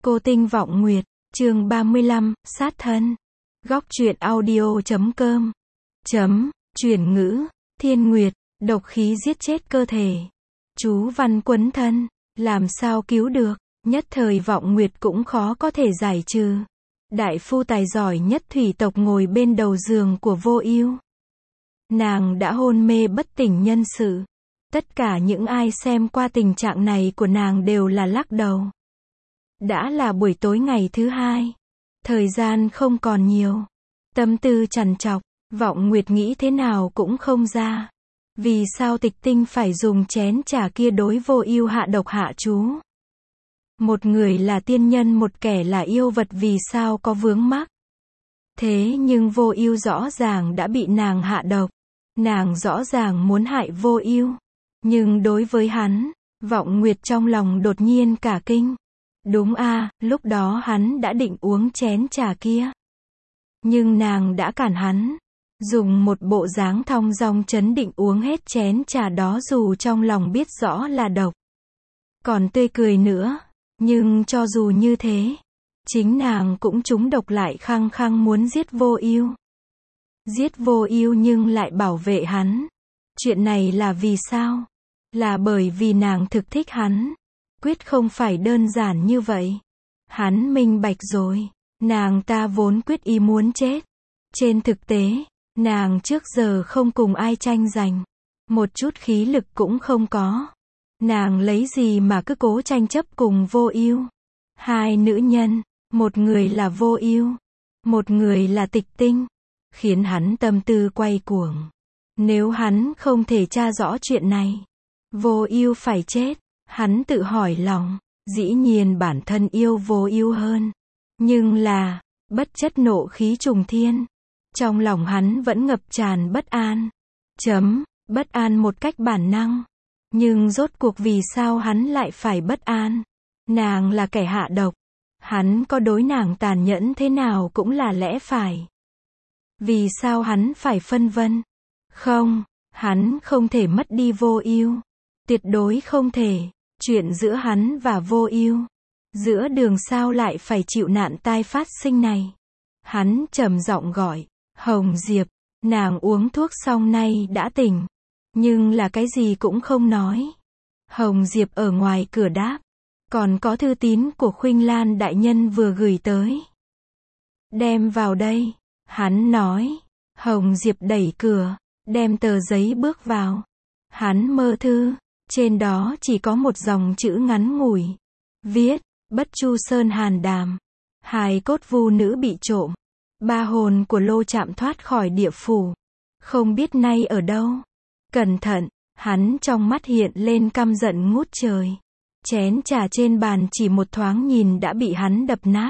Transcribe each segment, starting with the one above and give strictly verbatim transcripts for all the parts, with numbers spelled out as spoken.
Cô Tinh Vọng Nguyệt, chương ba mươi lăm, sát thân. Góc truyện audio chấm com. Chấm, chuyển ngữ, Thiên Nguyệt, độc khí giết chết cơ thể. Chú văn quấn thân, làm sao cứu được, nhất thời Vọng Nguyệt cũng khó có thể giải trừ. Đại phu tài giỏi nhất thủy tộc ngồi bên đầu giường của Vô Ưu. Nàng đã hôn mê bất tỉnh nhân sự. Tất cả những ai xem qua tình trạng này của nàng đều là lắc đầu. Đã là buổi tối ngày thứ hai. Thời gian không còn nhiều. Tâm tư trằn trọc, Vọng Nguyệt nghĩ thế nào cũng không ra. Vì sao Tịch Tinh phải dùng chén trà kia đối Vô Ưu hạ độc hạ chú? Một người là tiên nhân, một kẻ là yêu vật, vì sao có vướng mắc? Thế nhưng Vô Ưu rõ ràng đã bị nàng hạ độc. Nàng rõ ràng muốn hại Vô Ưu. Nhưng đối với hắn, Vọng Nguyệt trong lòng đột nhiên cả kinh. Đúng a, lúc đó hắn đã định uống chén trà kia. Nhưng nàng đã cản hắn. Dùng một bộ dáng thong dong trấn định uống hết chén trà đó dù trong lòng biết rõ là độc. Còn tươi cười nữa. Nhưng cho dù như thế, chính nàng cũng trúng độc lại khăng khăng muốn giết Vô Ưu. Giết Vô Ưu nhưng lại bảo vệ hắn. Chuyện này là vì sao? Là bởi vì nàng thực thích hắn. Quyết không phải đơn giản như vậy. Hắn minh bạch rồi. Nàng ta vốn quyết ý muốn chết. Trên thực tế, nàng trước giờ không cùng ai tranh giành. Một chút khí lực cũng không có. Nàng lấy gì mà cứ cố tranh chấp cùng Vô Ưu? Hai nữ nhân, một người là Vô Ưu, một người là Tịch Tinh, khiến hắn tâm tư quay cuồng. Nếu hắn không thể tra rõ chuyện này, Vô Ưu phải chết. Hắn tự hỏi lòng, dĩ nhiên bản thân yêu Vô Ưu hơn, nhưng là, bất chất nộ khí trùng thiên. Trong lòng hắn vẫn ngập tràn bất an. Chấm, bất an một cách bản năng. Nhưng rốt cuộc vì sao hắn lại phải bất an? Nàng là kẻ hạ độc. Hắn có đối nàng tàn nhẫn thế nào cũng là lẽ phải. Vì sao hắn phải phân vân? Không, hắn không thể mất đi Vô Ưu. Tuyệt đối không thể. Chuyện giữa hắn và Vô Ưu, giữa đường sao lại phải chịu nạn tai phát sinh này? Hắn trầm giọng gọi, Hồng Diệp. Nàng uống thuốc xong nay đã tỉnh, nhưng là cái gì cũng không nói. Hồng Diệp ở ngoài cửa đáp, còn có thư tín của Khuynh Lan đại nhân vừa gửi tới. Đem vào đây, hắn nói. Hồng Diệp đẩy cửa, đem tờ giấy bước vào. Hắn mơ thư. Trên đó chỉ có một dòng chữ ngắn ngủi. Viết, Bất Chu Sơn Hàn Đàm. Hài cốt vu nữ bị trộm. Ba hồn của Lô Trạm thoát khỏi địa phủ. Không biết nay ở đâu. Cẩn thận, hắn trong mắt hiện lên căm giận ngút trời. Chén trà trên bàn chỉ một thoáng nhìn đã bị hắn đập nát.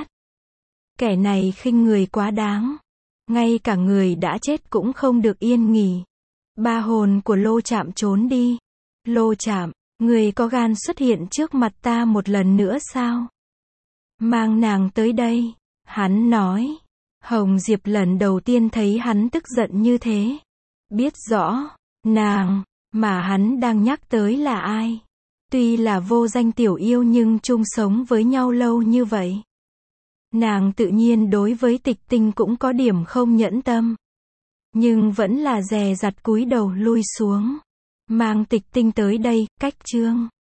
Kẻ này khinh người quá đáng. Ngay cả người đã chết cũng không được yên nghỉ. Ba hồn của Lô Trạm trốn đi. Lô Trạm, người có gan xuất hiện trước mặt ta một lần nữa sao? Mang nàng tới đây, hắn nói. Hồng Diệp lần đầu tiên thấy hắn tức giận như thế. Biết rõ, nàng, mà hắn đang nhắc tới là ai? Tuy là vô danh tiểu yêu nhưng chung sống với nhau lâu như vậy. Nàng tự nhiên đối với Tịch Tinh cũng có điểm không nhẫn tâm. Nhưng vẫn là dè dặt cúi đầu lui xuống. Mang Tịch Tinh tới đây, cách chương.